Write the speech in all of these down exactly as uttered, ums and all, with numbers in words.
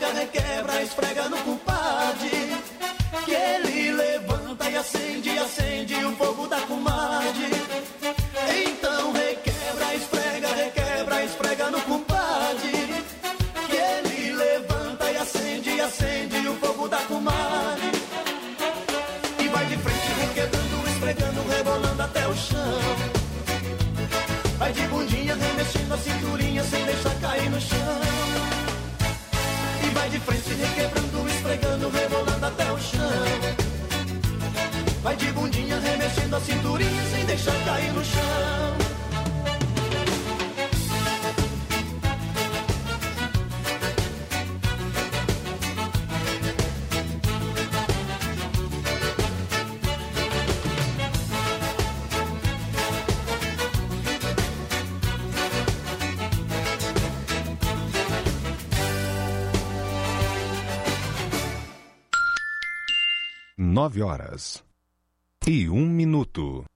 esfrega, requebra, esfrega no compadre, que ele levanta e acende, acende o fogo da comadre. Então requebra, esfrega, requebra, esfrega no compadre, que ele levanta e acende, acende o fogo da comadre. E vai de frente requebrando, esfregando, rebolando até o chão. Vai de bundinha remexendo a cinturinha sem deixar cair no chão. E vai de frente requebrando, esfregando, rebolando até o chão. Vai de bundinha remexendo a cinturinha sem deixar cair no chão. Nove horas e um minuto.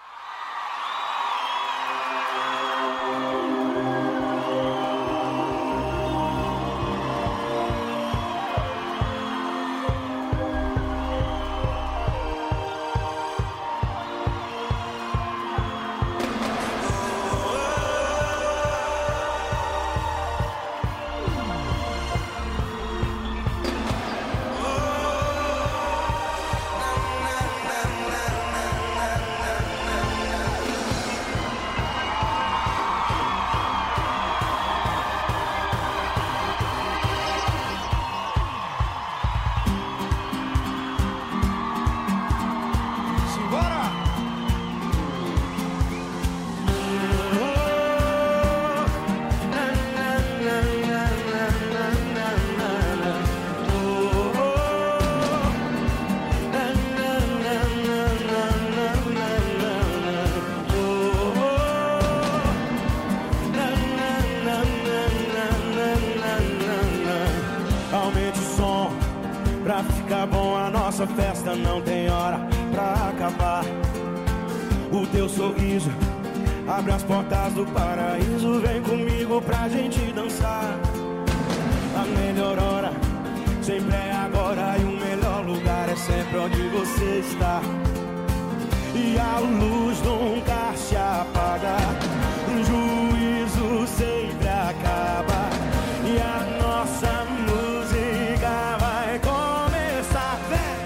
Nossa festa não tem hora pra acabar. O teu sorriso abre as portas do paraíso. Vem comigo pra gente dançar. A melhor hora sempre é agora, e o melhor lugar é sempre onde você está. E a luz nunca se apaga, o juízo sempre acaba, e a nossa música vai começar.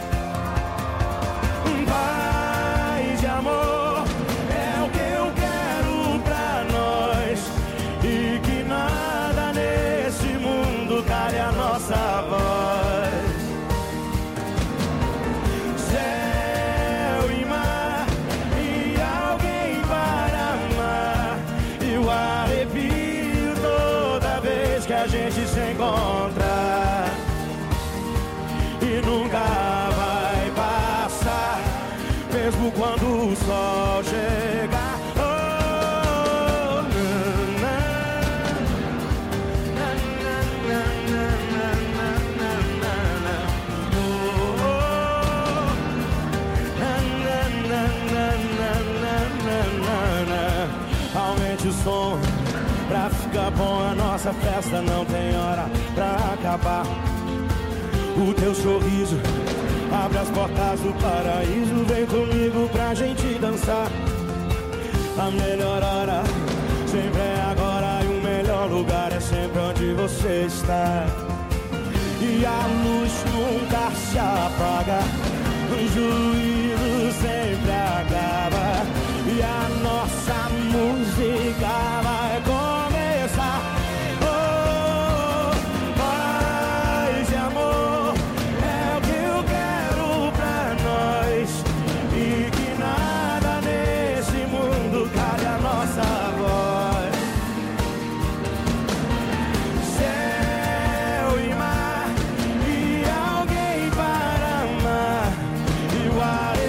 Paz de amor é o que eu quero pra nós, e que nada nesse mundo cale a nossa voz. Céu e mar e alguém para amar, e o arrepio toda vez que a gente se encontra, e nunca vai passar, mesmo quando o sol chegar. Oh, na, na, na, na, na, na, na, na. Oh, na, na, na, na, na, na, na. Aumente o som pra ficar bom, a nossa festa não tem hora pra acabar. O teu sorriso abre as portas do paraíso. Vem comigo pra gente dançar. A melhor hora sempre é agora, e o melhor lugar é sempre onde você está. E a luz nunca se apaga, o juízo sempre acaba, e a nossa música vai começar. Oh, paz e amor é o que eu quero pra nós, e que nada nesse mundo cale a nossa voz. Céu e mar e alguém para amar, e o ar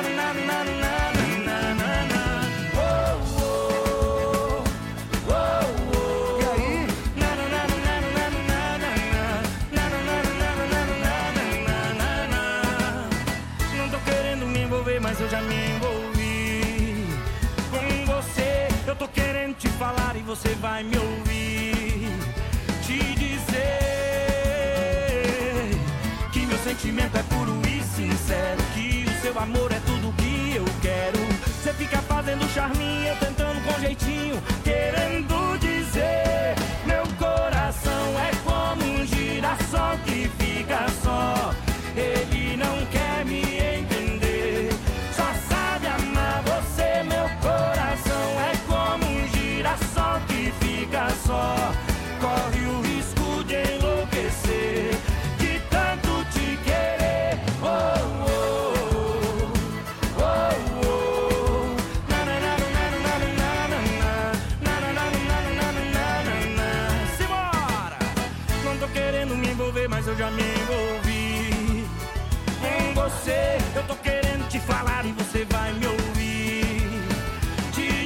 Mas eu já me envolvi com você. Eu tô querendo te falar e você vai me ouvir. Te dizer que meu sentimento é puro e sincero, que o seu amor é tudo que eu quero. Você fica fazendo charminho, eu tentando com jeitinho, querendo dizer: meu coração é como um girassol que fica só. Ele não quer me entender, só sabe amar você. Meu coração é como um girassol que fica só. Corre o risco de enlouquecer, de tanto te querer. Oh, oh, oh, oh, oh. Na, na, na, na, na, na, na, na, na, na, na, na, na. Simbora! Não tô querendo me envolver, mas eu já me envolvi com você. Eu tô querendo te falar e você vai me ouvir. Te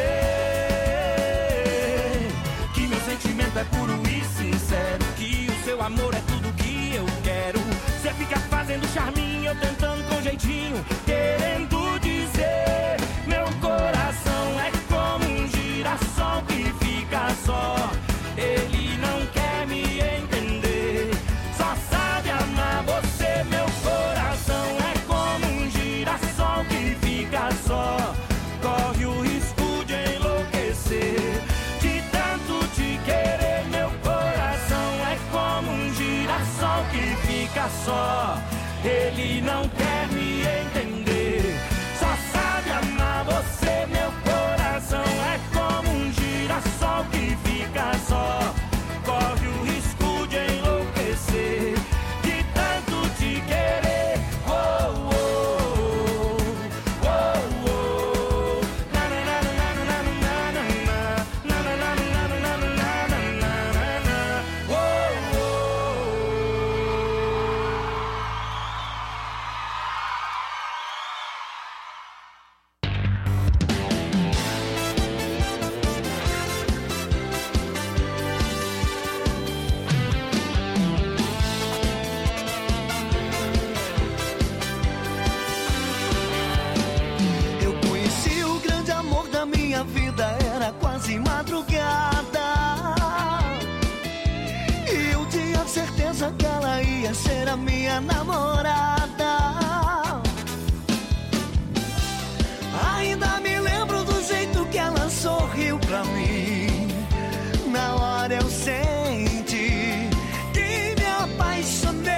dizer que meu sentimento é puro e sincero, que o seu amor é tudo que eu quero. Você fica fazendo charminho, eu tentando com jeitinho, querendo dizer: meu coração é como um girassol que fica só. Ele não quer me entender, só sabe amar você. Meu coração é como um girassol que fica só. Corre o risco de enlouquecer, de tanto te querer. Meu coração é como um girassol que fica só. Ele não quer me entender, só sabe amar você. Meu coração é como um girassol que fica só. Corre o risco de enlouquecer, de tanto te querer. Oh, oh, oh, oh, oh. Na, na, na, na, na, na, na, na, na, na, na, na, na, na, na. Oh, oh. Eu conheci o grande amor da minha vida, era quase madrugada, e eu tinha certeza que ela ia ser a minha namorada. Ainda me lembro do jeito que ela sorriu pra mim. Na hora eu senti que me apaixonei.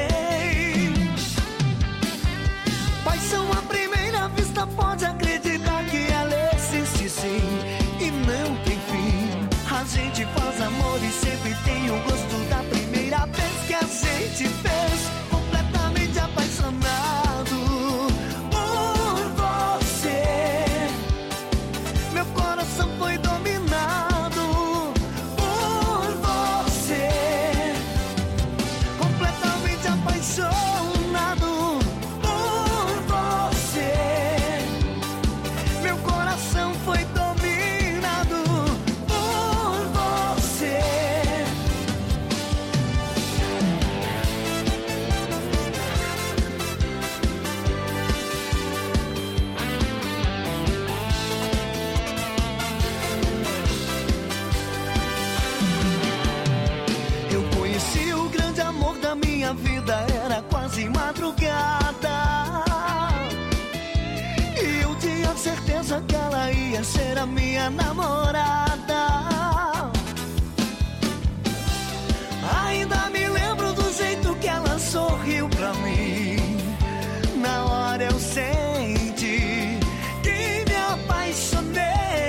Paixão à primeira vista, pode acreditar que ela existe sim, e não tem fim. A gente faz amor e sempre tem o gosto da primeira vez que a gente fez. Completamente apaixonado por você. Meu coração foi dominado por você. Completamente apaixonado por você. Meu coração foi dominado por você. Eu conheci o grande amor da minha vida, era quase madrugada, e eu tinha certeza que ela ia ser a minha namorada. Ainda me lembro do jeito que ela sorriu pra mim. Na hora eu senti que me apaixonei.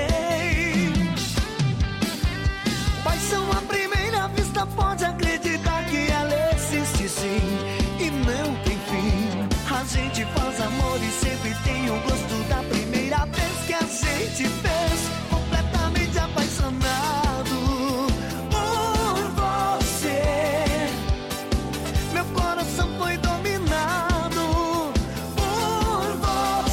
Paixão à primeira vista, pode acreditar que ela existe sim, e não tem fim. A gente faz amor e sempre tem o gosto da primeira vez que a gente fez. Completamente apaixonado por você. Meu coração foi dominado por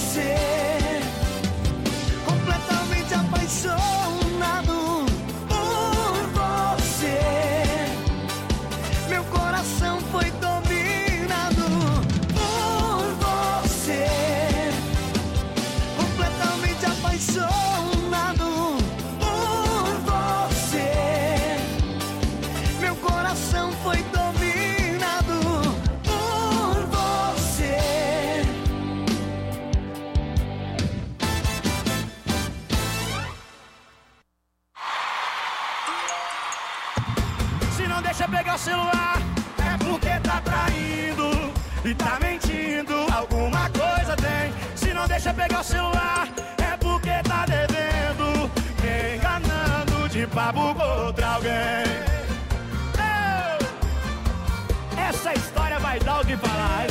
pegar o celular é porque tá traindo e tá mentindo, alguma coisa tem. Se não deixa pegar o celular é porque tá devendo, enganando de papo contra alguém. Eu... Essa história vai dar o que falar.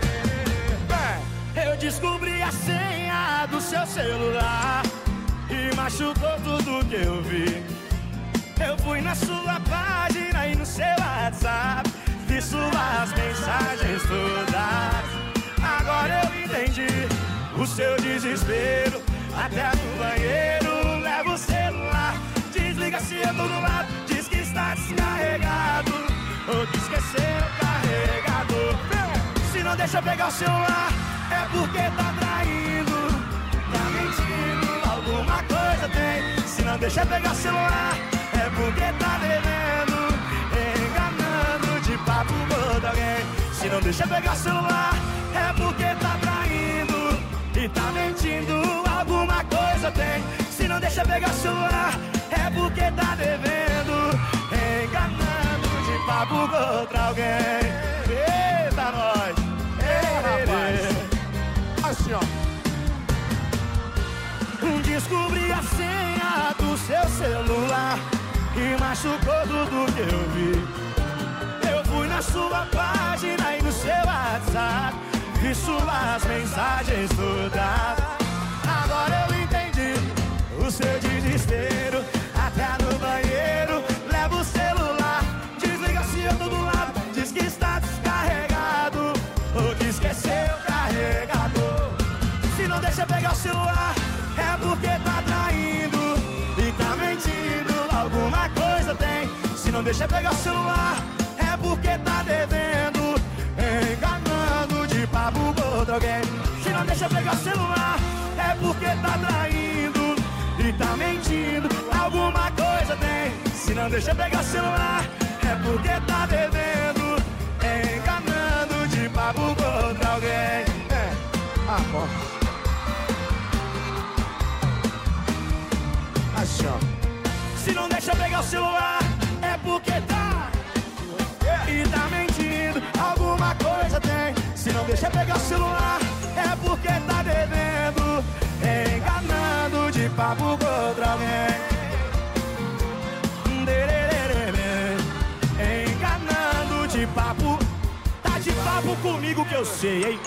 Eu descobri a senha do seu celular e machucou tudo que eu vi. Eu fui na sua página e no seu WhatsApp, vi suas mensagens todas. Agora eu entendi o seu desespero. Até no banheiro leva o celular, desliga se eu tô do lado, diz que está descarregado ou que esqueceu o carregador. Se não deixa pegar o celular é porque tá traindo, tá mentindo, alguma coisa tem. Se não deixa pegar o celular é porque tá devendo, enganando de papo contra alguém. Se não deixa pegar o celular é porque tá traindo e tá mentindo, alguma coisa tem. Se não deixa pegar o celular é porque tá devendo, enganando de papo contra alguém. Eita nós, ei rapaz, assim ó. Descobri a senha do seu celular e machucou tudo que eu vi. Eu fui na sua página e no seu WhatsApp, vi suas mensagens todas. Agora eu entendi o seu desespero. Até no banheiro leva o celular, desliga se eu tô do lado, diz que está descarregado ou que esqueceu o carregador. Se não deixa pegar o celular é porque tá traindo e tá mentindo, alguma coisa tem. Se não deixa pegar o celular é porque tá devendo, enganando de papo contra alguém. Se não deixa pegar o celular é porque tá traindo e tá mentindo, alguma coisa tem. Se não deixa pegar o celular é porque tá devendo, enganando de papo contra alguém. É, ah, bom. Assim, ó. Se não deixa pegar o celular é porque tá e tá mentindo, alguma coisa tem. Se não deixa pegar o celular é porque tá devendo, enganando de papo contra alguém. Enganando de papo, tá de papo comigo que eu sei, hein?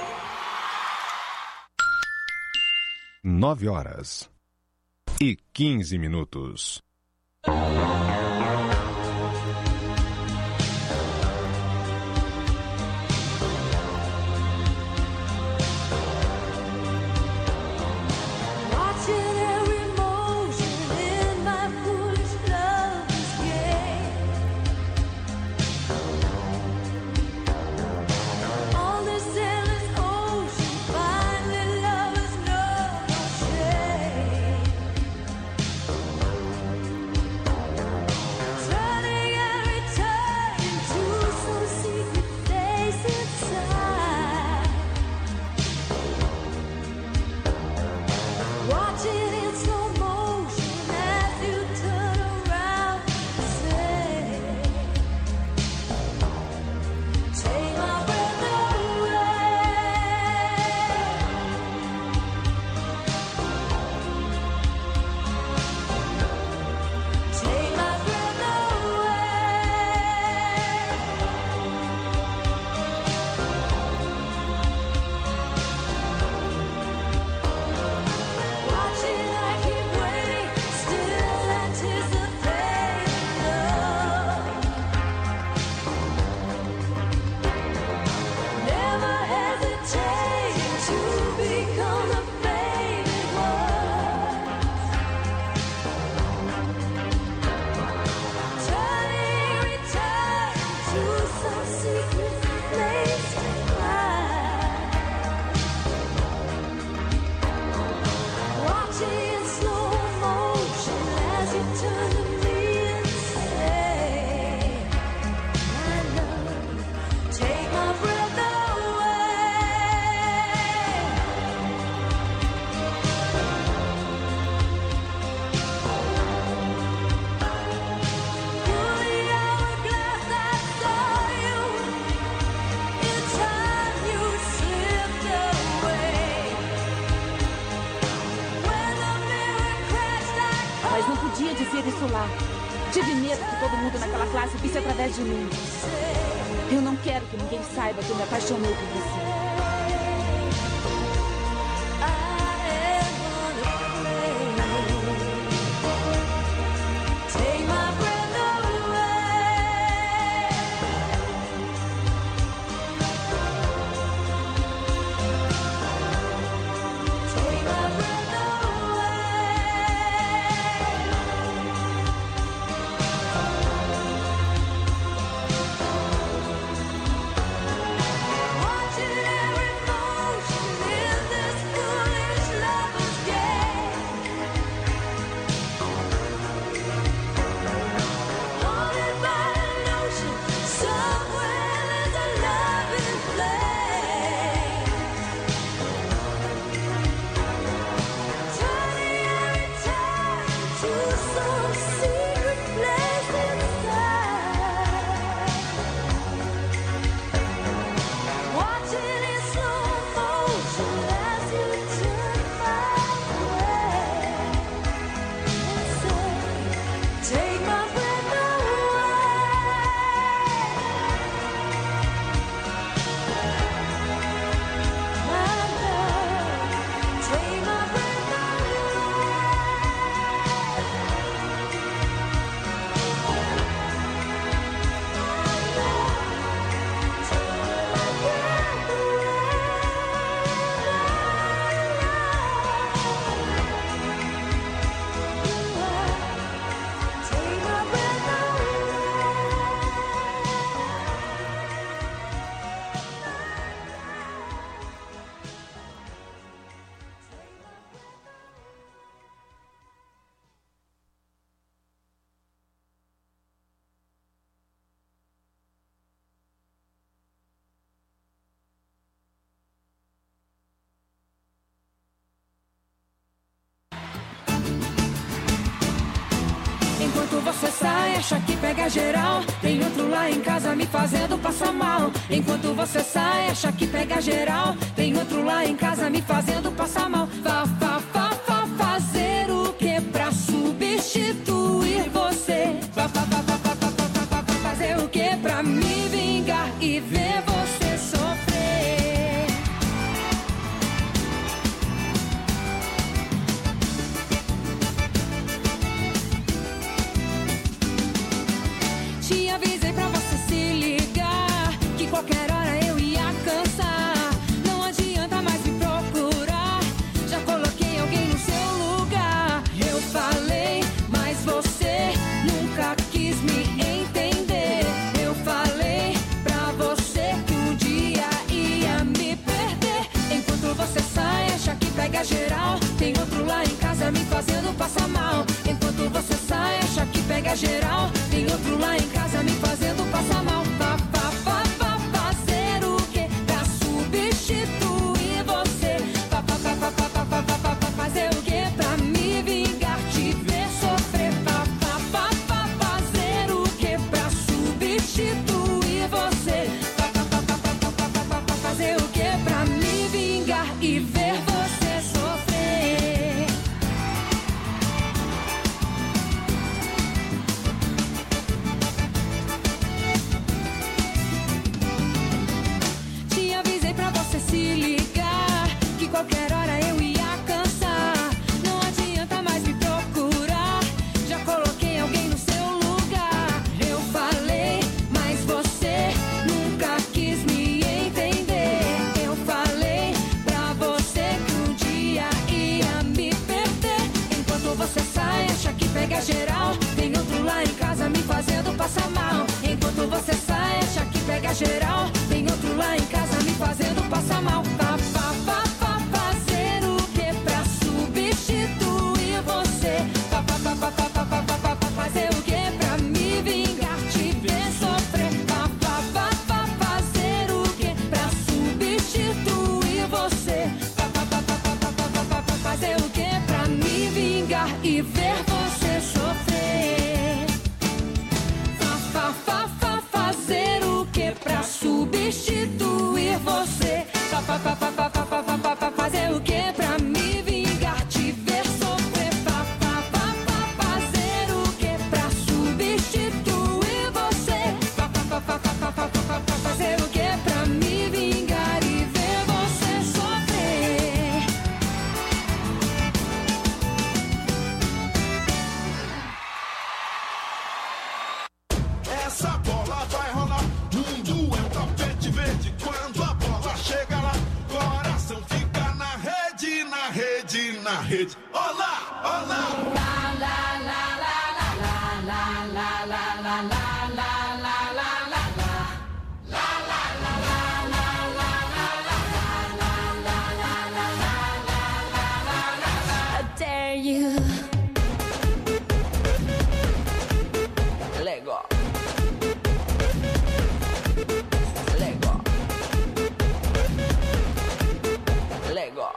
Nove horas e quinze minutos. falar. Tive medo que todo mundo naquela classe visse através de mim. Eu não quero que ninguém saiba que eu me apaixonei por você. Enquanto você sai, acha que pega geral. Tem outro lá em casa me fazendo passar mal. Enquanto você sai, acha que pega geral. Tem outro lá em casa me fazendo passar mal. Vá, vá, vá, vá fazer o que pra substituir você? Vá, vá, vá, vá, vá, vá, vá, vá, vá fazer o que pra me vingar e ver você sofrer? Te avisei pra você se ligar, que qualquer hora eu ia cansar. Não adianta mais me procurar, já coloquei alguém no seu lugar. Eu falei, mas você nunca quis me entender. Eu falei pra você que um dia ia me perder. Enquanto você sai, acha que pega geral. Tem outro lá em casa me fazendo passar mal. Enquanto você sai, acha que pega geral. Tem outro lá em casa me fazendo passar mal. Vá, vá, vá, vá fazer o que pra substituir você? Vá, vá, vá, vá, vá, vá, vá, vá, vá fazer o que pra me vingar, te ver sofrer? Vá, vá, vá, vá fazer o que pra substituir você? Vá, vá, vá, vá, vá, vá, vá, vá, vá fazer o que pra me vingar e ver você sofrer? Te avisei pra você se ligar, que qualquer hora eu ia cansar. Não adianta mais me procurar, já coloquei alguém no seu lugar. Eu falei, mas você nunca quis me entender. Eu falei pra você que um dia ia me perder. Enquanto você sai, acha que pega geral. Tem outro lá em casa me fazendo passar mal. Enquanto você sai, acha que pega geral. Tem outro lá em casa me fazendo passar mal. Vá, vá, vá, vá fazer o que pra substituir você? Vá, vá, vá, vá, vá, vá, vá, vá, vá fazer o que pra me vingar, te ver sofrer? Vá, vá, vá, vá fazer o que pra substituir você? Vá, vá, vá, vá, vá, vá, vá, vá, vá fazer o que pra me vingar e ver você sofrer? Vá, vá, vá, vá fazer o que pra substituir você? Vá, vá, vá, vá, vá, vá, vá, vá, vá fazer o que pra me vingar, te ver sofrer? Vá, vá, vá, vá fazer o que rede. Olá, olá. La la la la la la la la la la la la la la. You Lego Lego Lego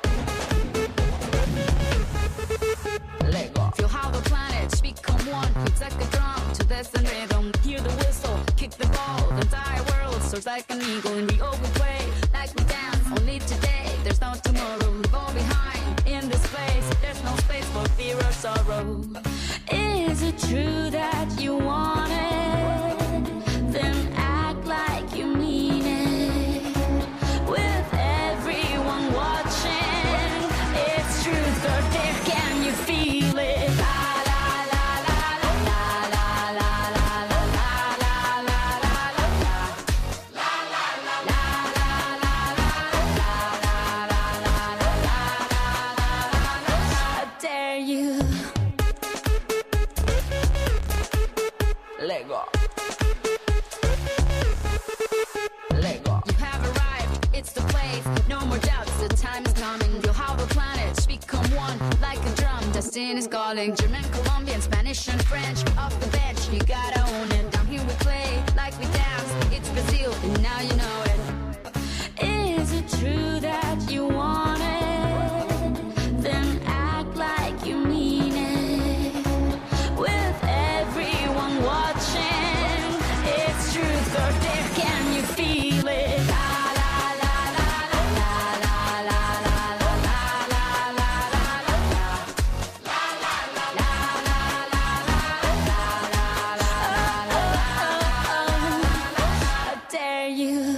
Lego. Feel how the planets become one. It's like a drum to this and rhythm. Hear the whistle, kick the ball. The entire world soars like an eagle. And we all we play like we dance. Only today, there's no tomorrow. We fall behind in this place. There's no space for fear or sorrow. Is it true that you want it? Then act like you mean it. With everyone watching, it's truth or dare. Can you feel it? La la la la la la la la la la la la la I dare you. Lego. Lego. You have arrived, it's the place. No more doubts, the time is coming. Feel how the planets become one like a drum. Destiny is calling. German, Colombian, Spanish and French. Off the bench, you gotta own it. Down here we play like we dance. It's Brazil, and now you know it. Is it true that you want it? Then act like you mean it. With everyone watching, it's truth or dare. Can you feel it? La la la la la la la la la la la la I dare you.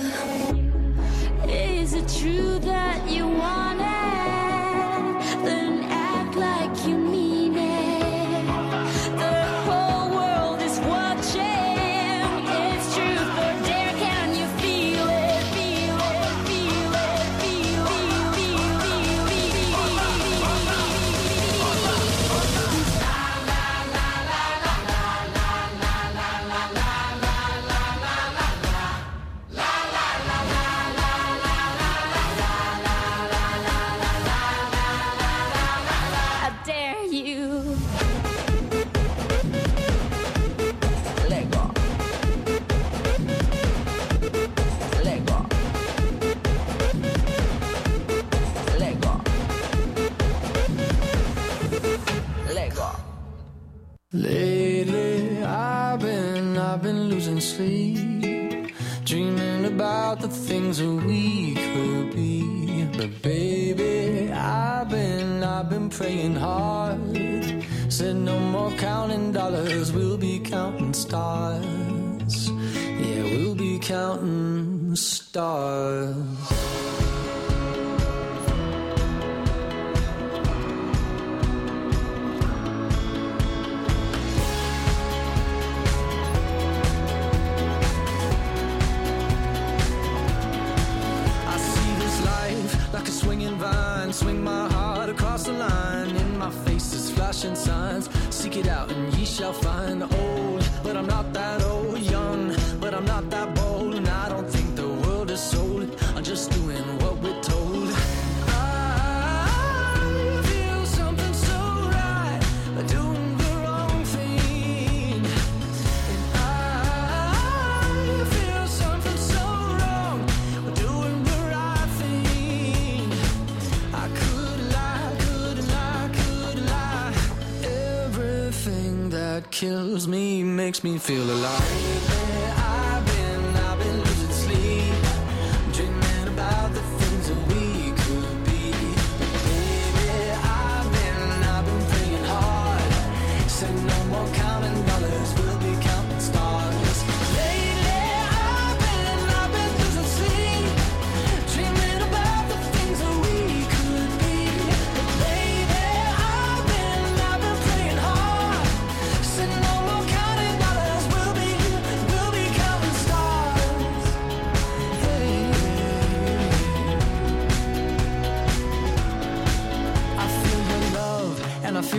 Is it true that you want it? Then act like you mean it. The whole world is watching. It's truth or dare. Can you feel it? Feel it, feel it, feel it, feel it, feel it. La la la la la la la la la la I dare you. Lego. Lego. Lego. Lego. Lately, I've been, I've been losing sleep, dreaming about the things that we could be. But baby, I've been, I've been praying hard. Said no more counting dollars, we'll be counting stars. Yeah, we'll be counting stars. Like a swinging vine, swing my heart across the line. In my face is flashing signs. Seek it out and ye shall find. Old, but I'm not that old. Young, but I'm not that bold. And I don't think the world is sold. I'm just doing what we're told. I feel something so right, doing the wrong thing. And I feel something so wrong, doing the right thing. I could lie, could lie, could lie. Everything that kills me makes me feel alive. I've been, I've been losing sleep, dreaming about the things that we could be. Baby, I've been, I've been praying hard. Said no more counting dollars, we'll be counting stars. Lately, I've been, I've been losing sleep, dreaming about the things that we could be. Baby, I've been, I've been praying hard. Said no more counting dollars, we'll be, we'll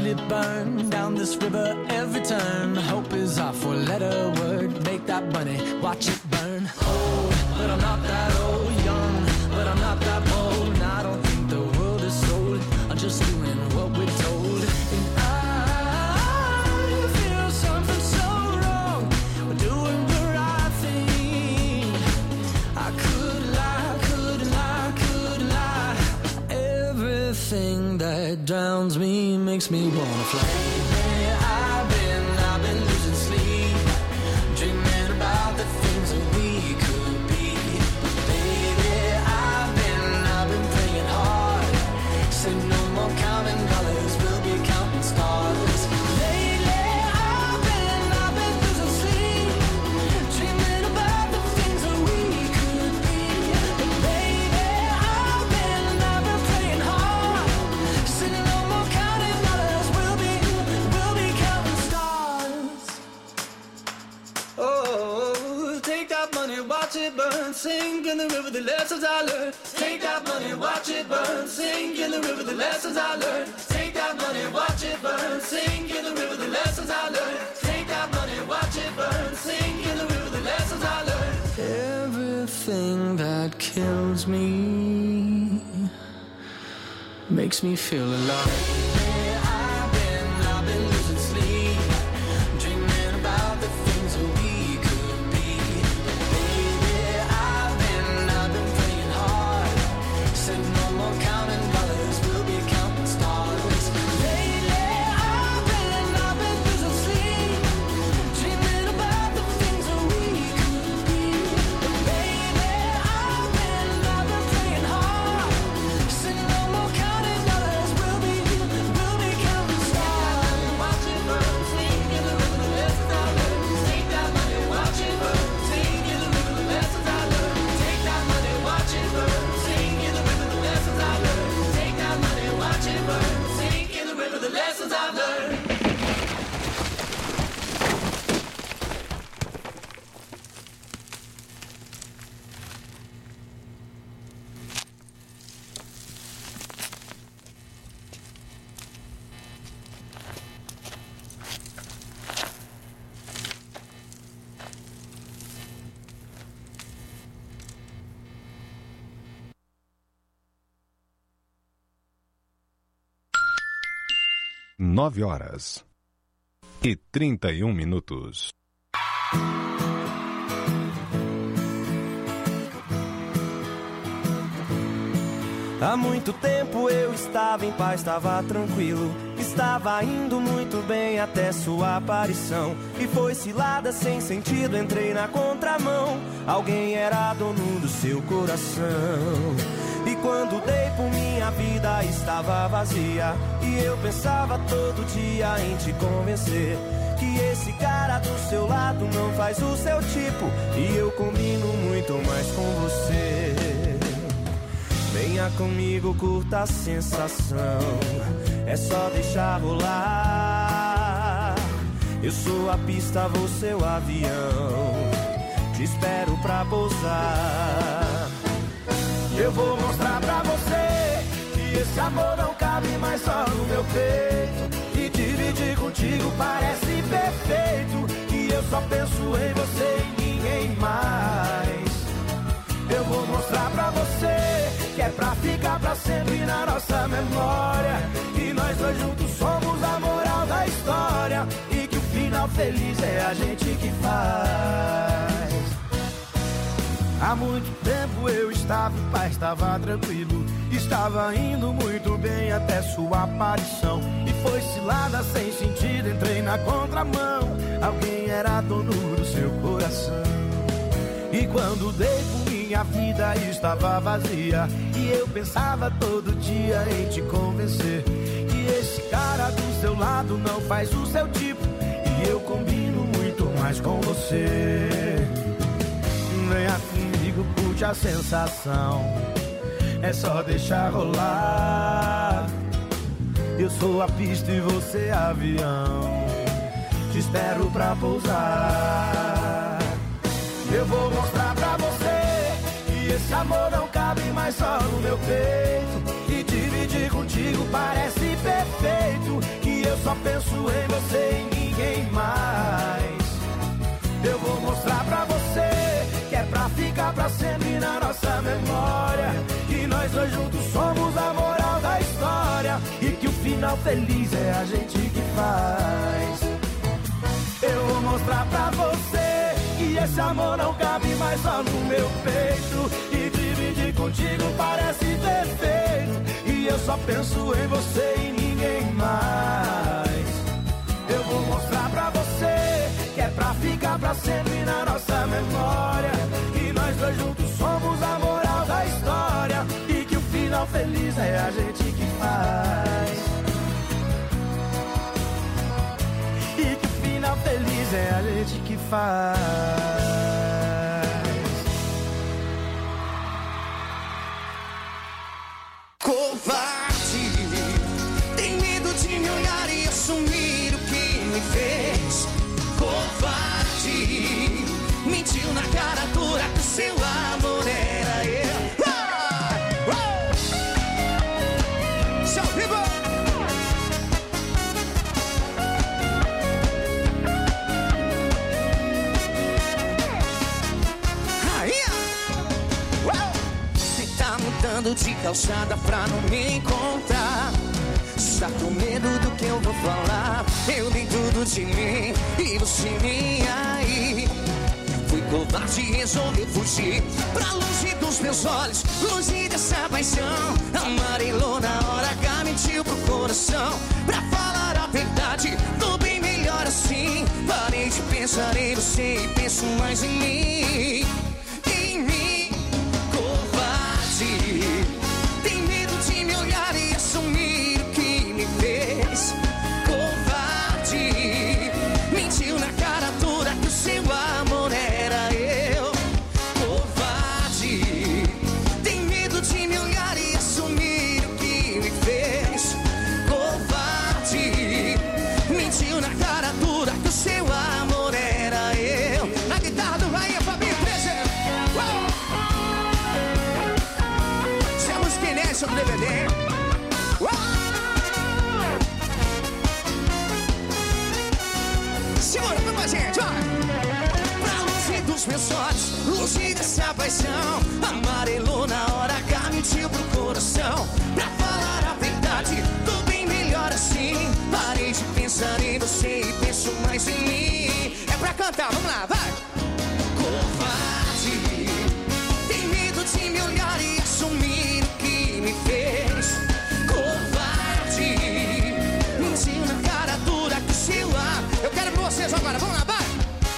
feel it burn down this river every turn. Hope is our four-letter word. Make that money, watch it burn. Old, but I'm not that old. Young, but I'm not that bold. And I don't think the world is sold. I'm just doing what we're told. And I feel something so wrong. We're doing the right thing. I could lie, could lie, could lie. Everything that drowns me makes me wanna fly. I've been, I've been losing sleep, dreaming about the things that we could be. Baby, I've been, I've been praying hard. Say no more counting dollars, we'll be counting stars. Lately, I've been, I've been losing sleep, dreaming about the things that we could be. But baby, I've been, I've been praying hard. Say no more counting dollars, we'll be, we'll be counting stars. Oh, take that money, watch it burn, sink in the river the lessons I learned. Take that money, watch it burn, sink in the river the lessons I learned. Take that money, watch it burn, sink in the river the lessons I learned. Take that money, watch it burn, sink in the river the lessons I learned. Everything that kills me makes me feel alive. I've been, I've been losing sleep, dreaming about the things that we could be. Baby, I've been, I've been praying hard. Said no more counting dollars, we'll be counting stars. Lately, I've been, I've been losing sleep, dreaming about the things that we could be. Baby, I've been, I've been praying hard. Said no more counting dollars, we'll be, we'll be counting stars. Watch it burn, sink in the river the lessons I learned. Take that money, watch it burn, sink in the river the lessons I learned. Take that money, watch it burn, sink in the river the lessons I learned. Take that money, watch it burn, sink in the river the lessons I learned. Nove horas e trinta e um minutos. Há muito tempo eu estava em paz, estava tranquilo. Estava indo muito bem até sua aparição. E foi cilada sem sentido, entrei na contramão. Alguém era dono do seu coração. E quando dei por minha vida estava vazia. E eu pensava todo dia em te convencer que esse cara do seu lado não faz o seu tipo. E eu combino muito mais com você. Venha comigo, curta a sensação. É só deixar rolar. Eu sou a pista, você o avião. Te espero pra pousar. Eu vou mostrar pra você que esse amor não cabe mais só no meu peito. E dividir contigo parece perfeito. Que eu só penso em você e ninguém mais. Eu vou mostrar pra você que é pra ficar pra sempre na nossa memória. E nós dois juntos somos a moral da história. E que o final feliz é a gente que faz. Há muito tempo eu estava em paz, estava tranquilo. Estava indo muito bem até sua aparição. E foi cilada sem sentido, entrei na contramão. Alguém era dono do seu coração. E quando dei por minha vida estava vazia. E eu pensava todo dia em te convencer que esse cara do seu lado não faz o seu tipo. E eu combino muito mais com você. Venha comigo, curte a sensação. É só deixar rolar. Eu sou a pista e você avião. Te espero pra pousar. Eu vou mostrar pra você que esse amor não cabe mais só no meu peito. E dividir contigo parece perfeito. Que eu penso em você e ninguém mais. Eu vou mostrar pra você que é pra ficar pra sempre na nossa memória, que nós dois juntos somos a moral da história e que o final feliz é a gente que faz. Eu vou mostrar pra você que esse amor não cabe mais só no meu peito, e dividir contigo parece perfeito, e eu só penso em você e ninguém mais. Eu vou mostrar pra você que é pra ficar pra sempre na nossa memória, que nós dois juntos somos a moral da história e que o final feliz é a gente que faz. E que o final feliz é a gente que faz. Covarde, tem medo de me olhar e assumir o que me fez. Covarde, mentiu na cara dura que seu amor era eu. Ah! Ah! Seu vivo! Você tá mudando de calçada pra não me encontrar. Está com medo do que eu vou falar. Eu dei tudo de mim e você nem aí. Fui covarde e resolvi fugir pra longe dos meus olhos, longe dessa paixão. Amarelou na hora H, mentiu pro coração. Pra falar a verdade, tô bem melhor assim. Parei de pensar em você e penso mais em mim. Em mim, covarde, tem medo de me olhar e assumir o que me fez. Covarde, mentiu na cara dura que o seu amor era eu. Covarde, tem medo de me olhar e assumir o que me fez. Covarde, mentiu na cara dura que o seu amor era eu. Na guitarra do Rainha Fabinho treze. Se a música inédita do D V D. Segura com a gente, ó. Pra longe dos meus olhos, longe dessa paixão. Amarelou na hora H, mentiu pro coração. Pra falar a verdade, tô bem melhor assim. Parei de pensar em você e penso mais em mim. É pra cantar, vamos lá, vai! Covarde, tem medo de me olhar e assumir o que me fez. Covarde, mentiu na cara dura que seu ar. Eu quero pra vocês agora, vamos lá, vai!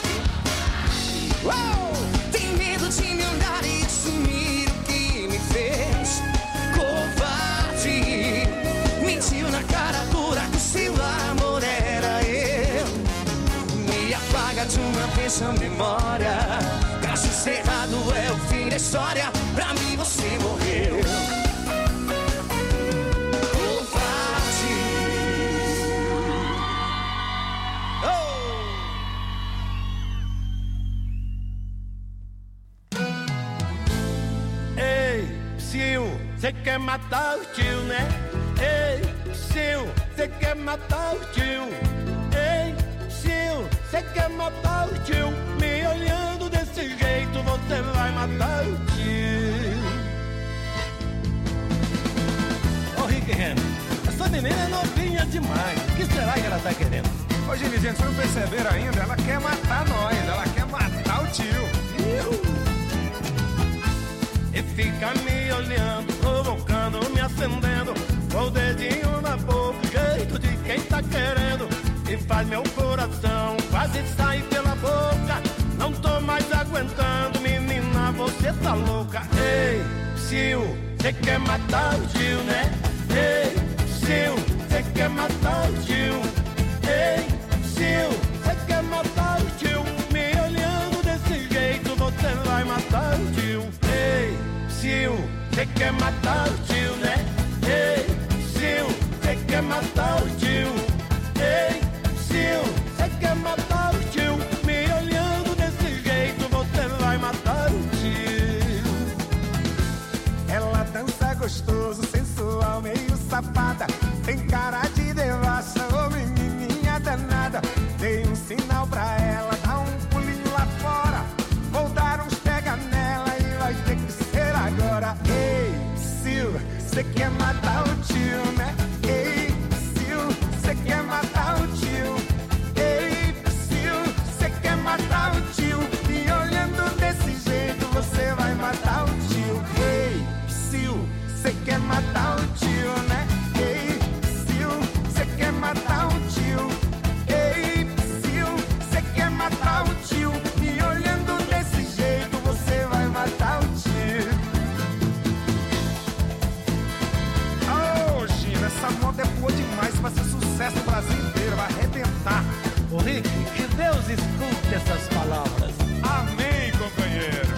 Uou! Tem medo de me olhar e assumir o que me fez. Covarde, mentiu na cara dura que seu amor era eu. Me apaga de uma vez a memória. Caso cerrado é o fim da história. Pra mim você morreu. Covarde. Ei, Psyu, cê quer matar o tio, né? Ei, Psyu, cê quer matar o tio. Ei, Psyu, cê quer matar o tio. Me olhando desse jeito, você vai matar o tio. Ô, Rick Henry, essa menina é novinha demais. O que será que ela tá querendo? Ô, Gili, gente, vocês não perceberam ainda? Ela quer matar nós, ela quer matar o tio. E fica me olhando, provocando, me acendendo, com o dedinho na boca, jeito de quem tá querendo. E faz meu coração quase sair pela boca. Não tô mais aguentando, menina, você tá louca. Ei, Psyu, cê quer matar o tio, né? Ei, Psyu, cê quer matar o tio. Ei, Psyu, cê quer matar o tio. Me olhando desse jeito, você vai matar o tio. Ei, Psyu, cê quer matar o tio, né? Ei, Psyu, cê quer matar o tio. Ei, Psyu, cê quer matar o tio. Me olhando desse jeito, você vai matar o tio. Ela dança gostoso, sensual, meio safada. Tem cara de devassa, ô menina cê quer matar o tio, né? Ei, Psyu, cê quer matar o tio. Ei, Psyu, cê quer matar o tio. Me olhando desse jeito, você vai matar o tio. Ei, Psyu, cê quer matar o tio, né? Ei, Psyu, cê quer matar o tio. Ei, Psyu, cê quer matar o tio. Me olhando desse jeito, você vai matar o tio. Ô, Gina, essa moda é boa demais, vai ser sucesso no Brasil inteiro, vai arrebentar. Ô Rick, que Deus escute essas palavras. Amém, companheiro.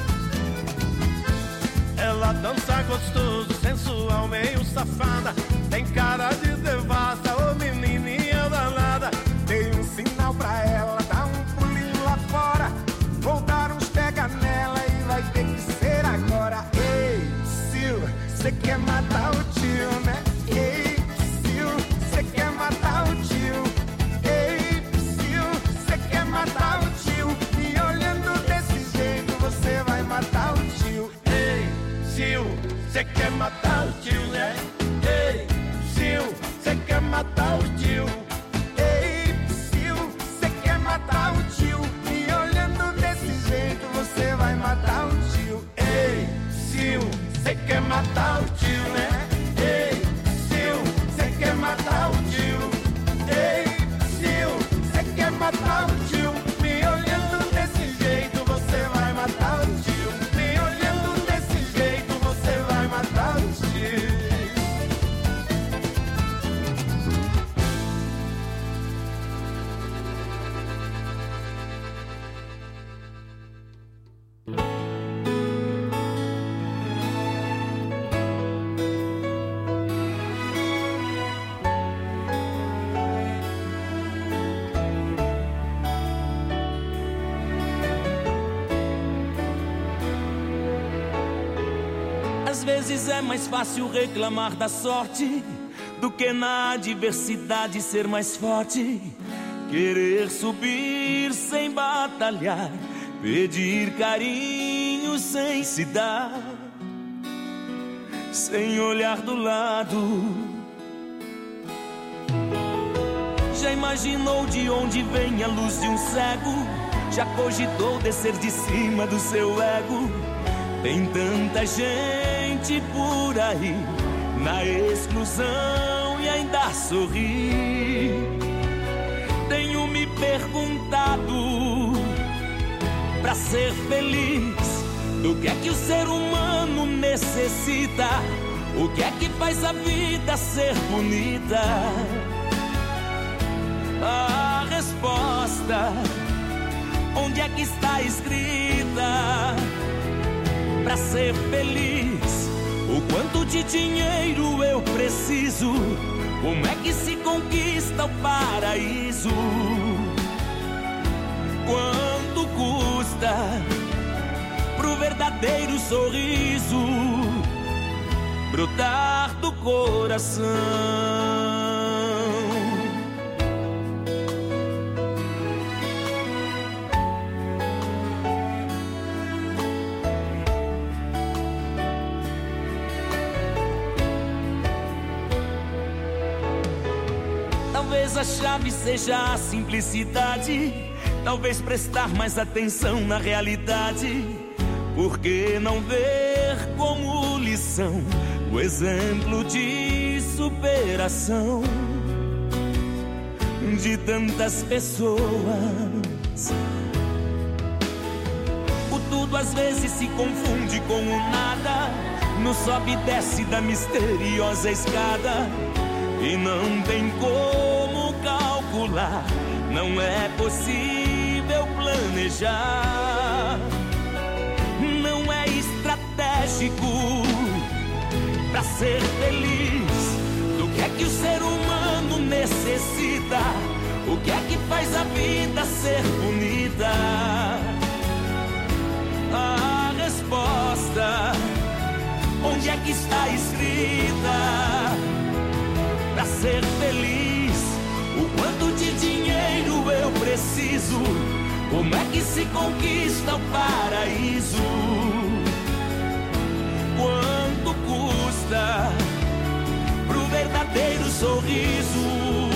Ela dança gostoso, sensual, meio safada. Tem cara de devassa, ô menininha danada. Dei um sinal pra ela, dá um pulinho lá fora. Vou dar uns pega nela e vai ter que ser agora. Ei, Psyu, cê quer matar o tio, né? Ei, Psyu, cê quer matar o tio. Ei, Psyu, cê quer matar o tio. Me olhando desse jeito, você vai matar o tio. Ei, Psyu, cê quer matar o tio, né? Ei, Psyu, cê quer matar o tio. Ei, Psyu, cê quer matar o tio. Me olhando desse jeito, você vai matar o tio. Ei, Psyu, cê quer matar o tio, né? Ei, Psyu, cê quer matar o tio. Ei, Psyu, cê quer matar o tio. Me olhando desse jeito, você vai matar o tio. Me olhando desse jeito, você vai matar o tio. Às vezes é mais fácil reclamar da sorte do que na adversidade ser mais forte. Querer subir sem batalhar, pedir carinho sem se dar, sem olhar do lado. Já imaginou de onde vem a luz de um cego? Já cogitou descer de cima do seu ego? Tem tanta gente por aí na exclusão e ainda sorri. Tenho me perguntado, pra ser feliz, do que é que o ser humano necessita? O que é que faz a vida ser bonita? A resposta, onde é que está escrita? Pra ser feliz, o quanto de dinheiro eu preciso? Como é que se conquista o paraíso? Quanto custa pro verdadeiro sorriso brotar do coração? Talvez a chave seja a simplicidade, talvez prestar mais atenção na realidade. Por que não ver como lição o exemplo de superação de tantas pessoas? O tudo às vezes se confunde com o nada, no sobe e desce da misteriosa escada. E não tem como calcular, não é possível planejar. Não é estratégico pra ser feliz. Do que é que o ser humano necessita? O que é que faz a vida ser bonita? A resposta, onde é que está escrita? Pra ser feliz, o quanto de dinheiro eu preciso? Como é que se conquista o paraíso? Quanto custa sorriso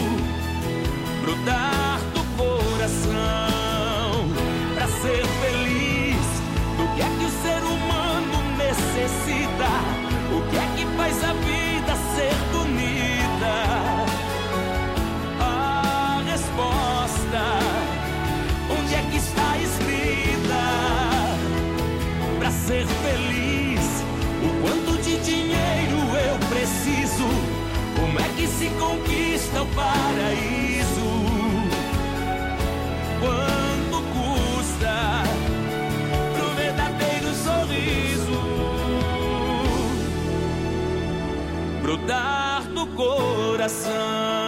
brotar do coração. Pra ser feliz, do que é que o ser humano necessita? O que é que faz a vida ser bonita? A resposta, onde é que está escrita? Pra ser feliz, o quanto de dinheiro eu preciso? Como é que se conquista o paraíso? Quanto custa pro verdadeiro sorriso brotar do coração?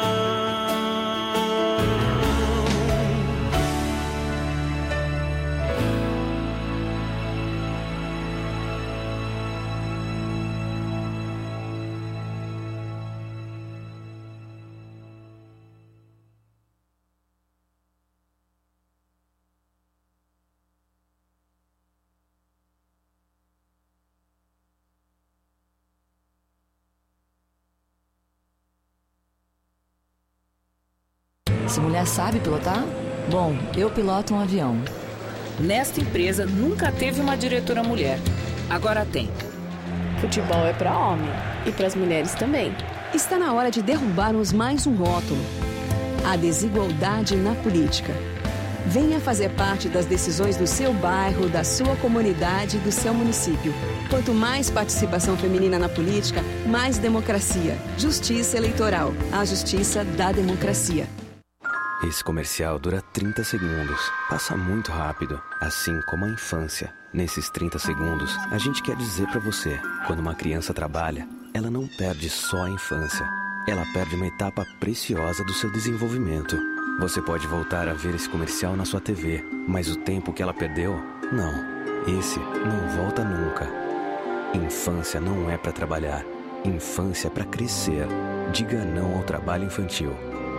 Essa mulher sabe pilotar? Bom, eu piloto um avião. Nesta empresa nunca teve uma diretora mulher. Agora tem. Futebol é para homem e para as mulheres também. Está na hora de derrubarmos mais um rótulo: a desigualdade na política. Venha fazer parte das decisões do seu bairro, da sua comunidade, do seu município. Quanto mais participação feminina na política, mais democracia. Justiça eleitoral. A justiça da democracia. Esse comercial dura trinta segundos. Passa muito rápido, assim como a infância. Nesses trinta segundos, a gente quer dizer pra você: quando uma criança trabalha, ela não perde só a infância. Ela perde uma etapa preciosa do seu desenvolvimento. Você pode voltar a ver esse comercial na sua T V, mas o tempo que ela perdeu, não. Esse não volta nunca. Infância não é pra trabalhar. Infância é pra crescer. Diga não ao trabalho infantil.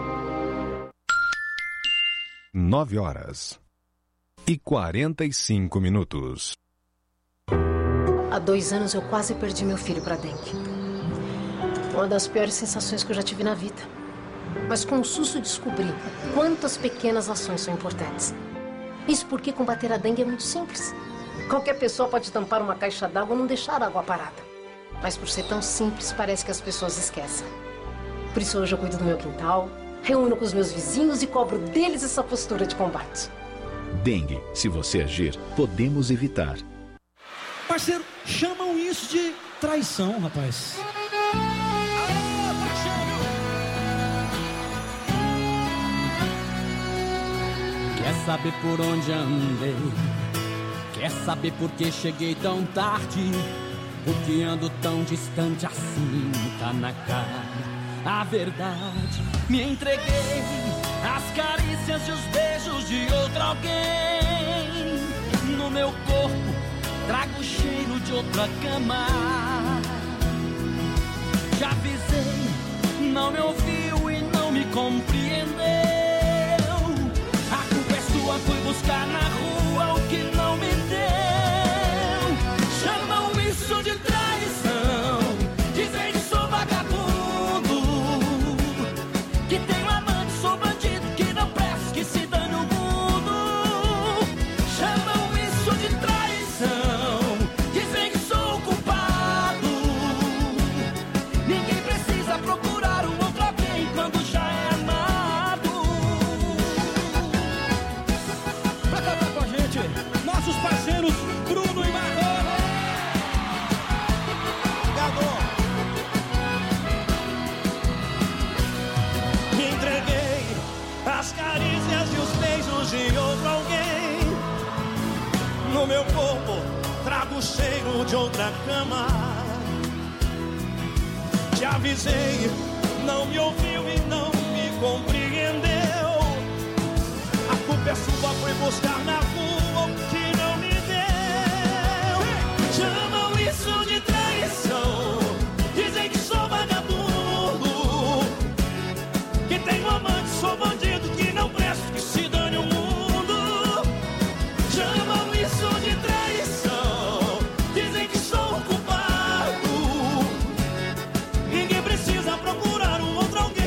Nove horas e quarenta e cinco minutos. Há dois anos eu quase perdi meu filho para dengue. Uma das piores sensações que eu já tive na vida. Mas com o susto descobri quantas pequenas ações são importantes. Isso porque combater a dengue é muito simples. Qualquer pessoa pode tampar uma caixa d'água ou não deixar a água parada. Mas por ser tão simples, parece que as pessoas esquecem. Por isso hoje eu cuido do meu quintal, reúno com os meus vizinhos e cobro deles essa postura de combate. Dengue, se você agir, podemos evitar. Parceiro, chamam isso de traição, rapaz. Quer saber por onde andei? Quer saber por que cheguei tão tarde? Por que ando tão distante assim? Tá na cara a verdade. Me entreguei às carícias e os beijos de outro alguém. No meu corpo trago o cheiro de outra cama. Já avisei, não me ouviu e não me compreendeu. A culpa é sua, fui buscar na rua o que não me deu. Chamam isso de traição, dizem que sou vagabundo, que tenho amante, sou bandido, que não presto, que se dane o mundo. Chamam isso de traição, dizem que sou culpado. Ninguém precisa procurar um outro alguém quando já é amado. Pra cantar com a gente, nossos parceiros Bruno e Marrone. Me entreguei às carícias e os beijos de outro alguém. No meu corpo trago o cheiro de outra cama. Te avisei, não me ouviu e não me compreendeu. A culpa é sua, foi buscar na rua o que não me deu. Chamam isso de traição, dizem que sou vagabundo, que tenho amante, sou bandido, que não presto, que se dane o mundo. Chamam isso de traição, dizem que sou culpado. Ninguém precisa procurar um outro alguém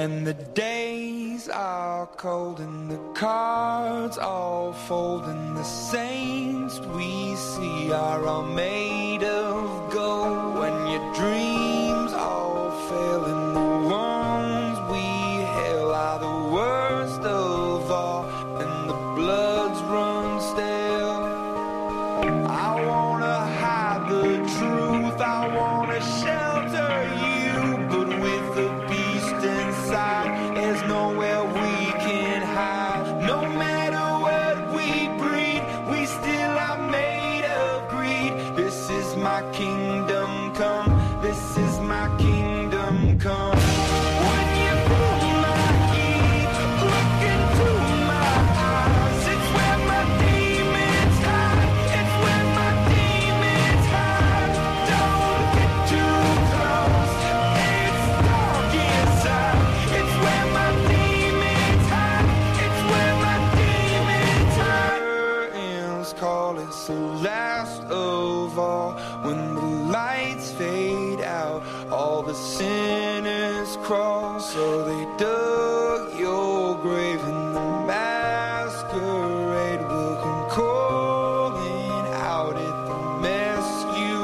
When the days are cold and the cards all fold and the saints we see are all made of gold. When your dreams all fail and the ones we hail are the worst of all and the bloods run stale. I wanna hide the truth, I wanna shelter you, but with the beast inside, there's nowhere we can hide. No matter what we breed, we still are made of greed. This is my kingdom come, this is my kingdom come. When you pull my key, look into my eyes, it's where my demons hide, it's where my demons hide. Don't get too close, it's dark inside, it's where my demons hide, it's where my demons hide. Curtains call, it's the last of all. When the lights fade out, all the sinners crawl. So they dug your grave and the masquerade will come calling out at the mess you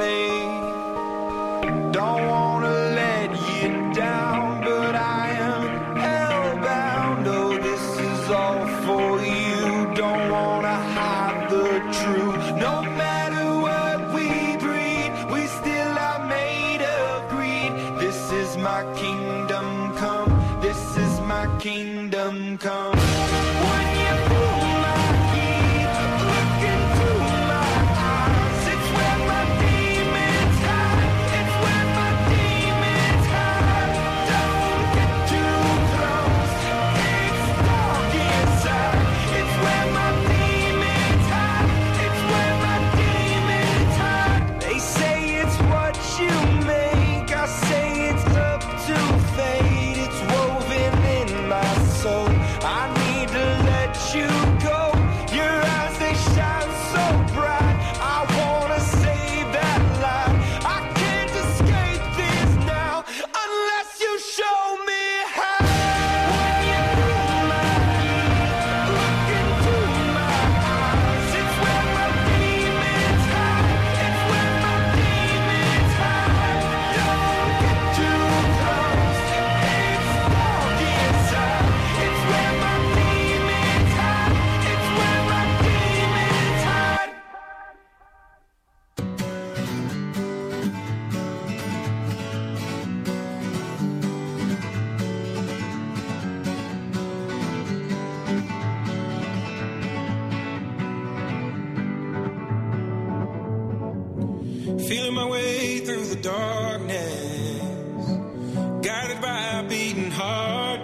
made. Don't wanna let you down, but I am hellbound. Oh, this is all for you. Don't wanna hide the truth. No matter what we breed, we still are made of greed. This is my kingdom come, this is my kingdom come. When you pull my key, look into my eyes, it's where my demons hide, it's where my demons hide. Don't get too close, it's dark inside, it's where my demons hide, it's where my demons hide. They say it's what you make, I say it's up to fate. It's woven in my soul, I need to let you go. Your eyes, they shine so bright, I wanna save that light. I can't escape this now, unless you show me how. When you pull my key, look into my eyes, it's where my demons hide, it's where my demons hide. Don't get too close, it's dark inside, it's where my demons hide, it's where my demons hide. Feeling my way through the darkness, guided by a beating heart.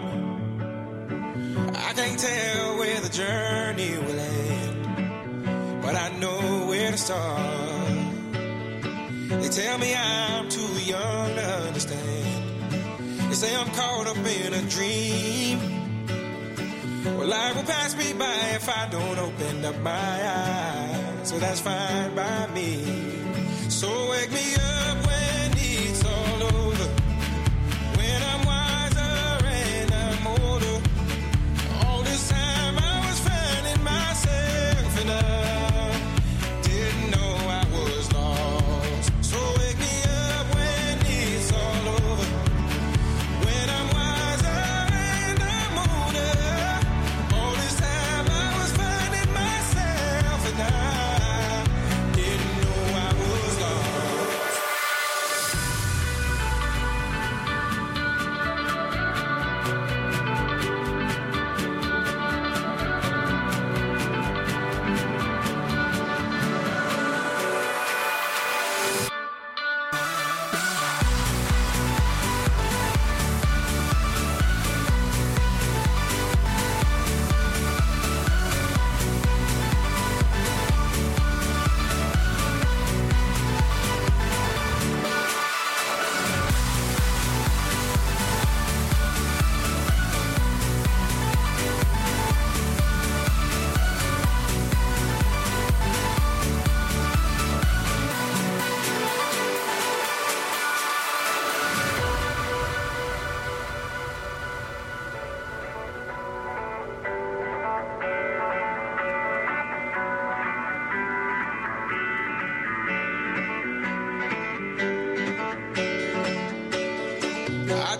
I can't tell where the journey will end, but I know where to start. They tell me I'm too young to understand. They say I'm caught up in a dream. Well, life will pass me by if I don't open up my eyes, so that's fine by me. So wake me up when it's all over, when I'm wiser and I'm older. All this time I was finding myself and I didn't know I was lost. So wake me up when it's all over, when I'm wiser and I'm older. All this time I was finding myself and I didn't know I was lost.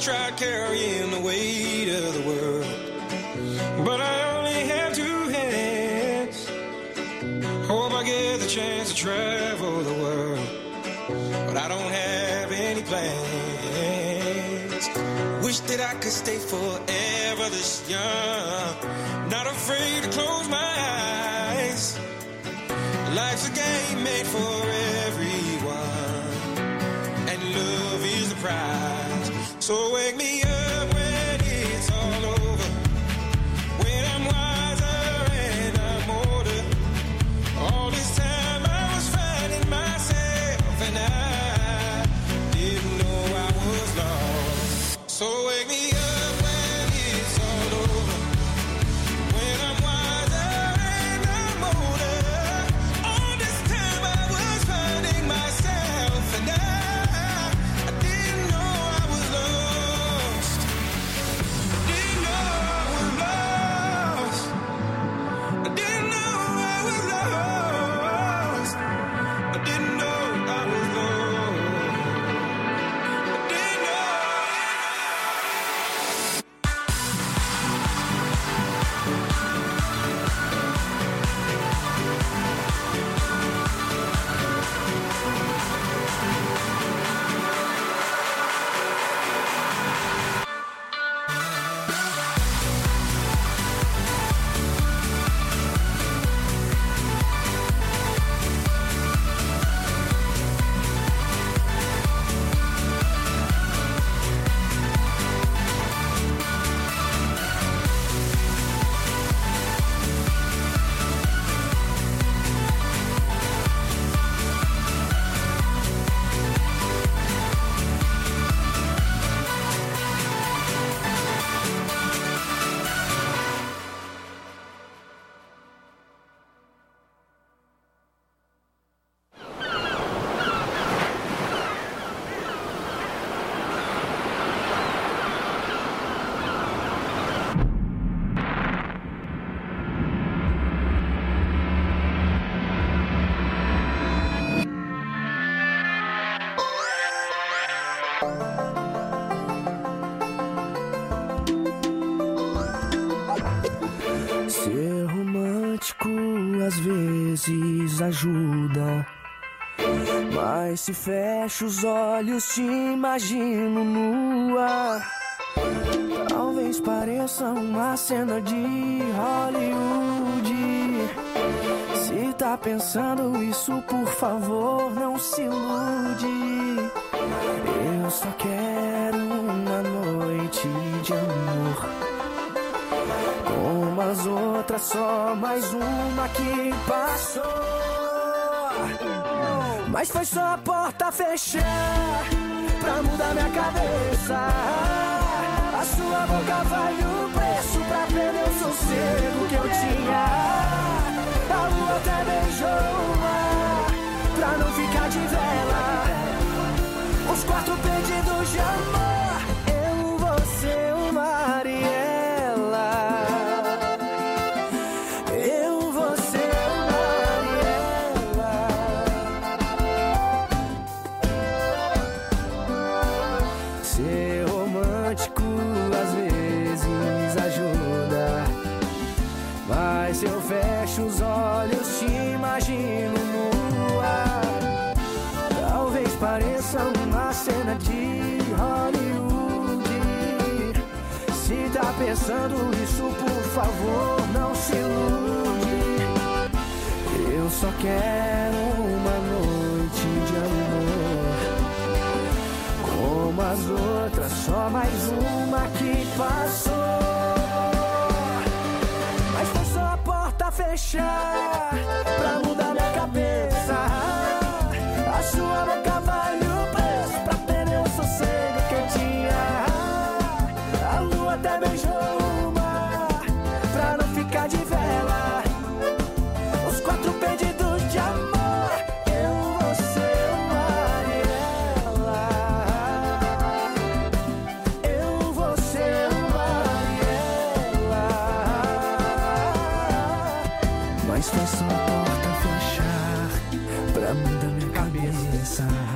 tried carrying the weight of the world, but I only have two hands. Hope I get the chance to travel the world, but I don't have any plans. Wish that I could stay forever this young, not afraid to close my eyes. Life's a game made for everyone, and love is the prize. So wake me up when it's all over, when I'm wiser and I'm older. All this time I was finding myself, and I didn't know I was lost. So wake me up when it's all over, when I'm wiser and I'm older. All this time I was finding myself, and I, I didn't know I was lost. Didn't know I was lost. I didn't know I was lost. I didn't know I was lost. I didn't know. Ser romântico às vezes ajuda, mas se fecho os olhos te imagino nua. Talvez pareça uma cena de Hollywood. Se tá pensando isso, por favor, não se ilude. Eu só quero uma noite de amor, como as outras, só mais uma que passou. Mas foi só a porta fechar pra mudar minha cabeça. A sua boca vale o preço pra perder o sossego que eu tinha. A lua até beijou o mar pra não ficar de vela. Os quatro pedidos de amor, eu, você, o mar e ela. Eu, você, o mar e ela. Ser romântico às vezes ajuda, mas se eu fecho os olhos te imagino nua. Talvez pareça uma cena de Hollywood. Se tá pensando isso, por favor, não se ilude. Eu só quero uma noite de amor, como as outras, só mais uma que passou. Mas foi só a porta fechar pra mudar minha cabeça. A sua boca vale o preço pra perder o sossego que eu tinha. A lua até beijou o mar pra não ficar de vela. Os quatro pedidos de amor, eu, você, o mar e ela. Eu, você, o mar e ela. Mas foi só a porta fechar pra mudar minha cabeça.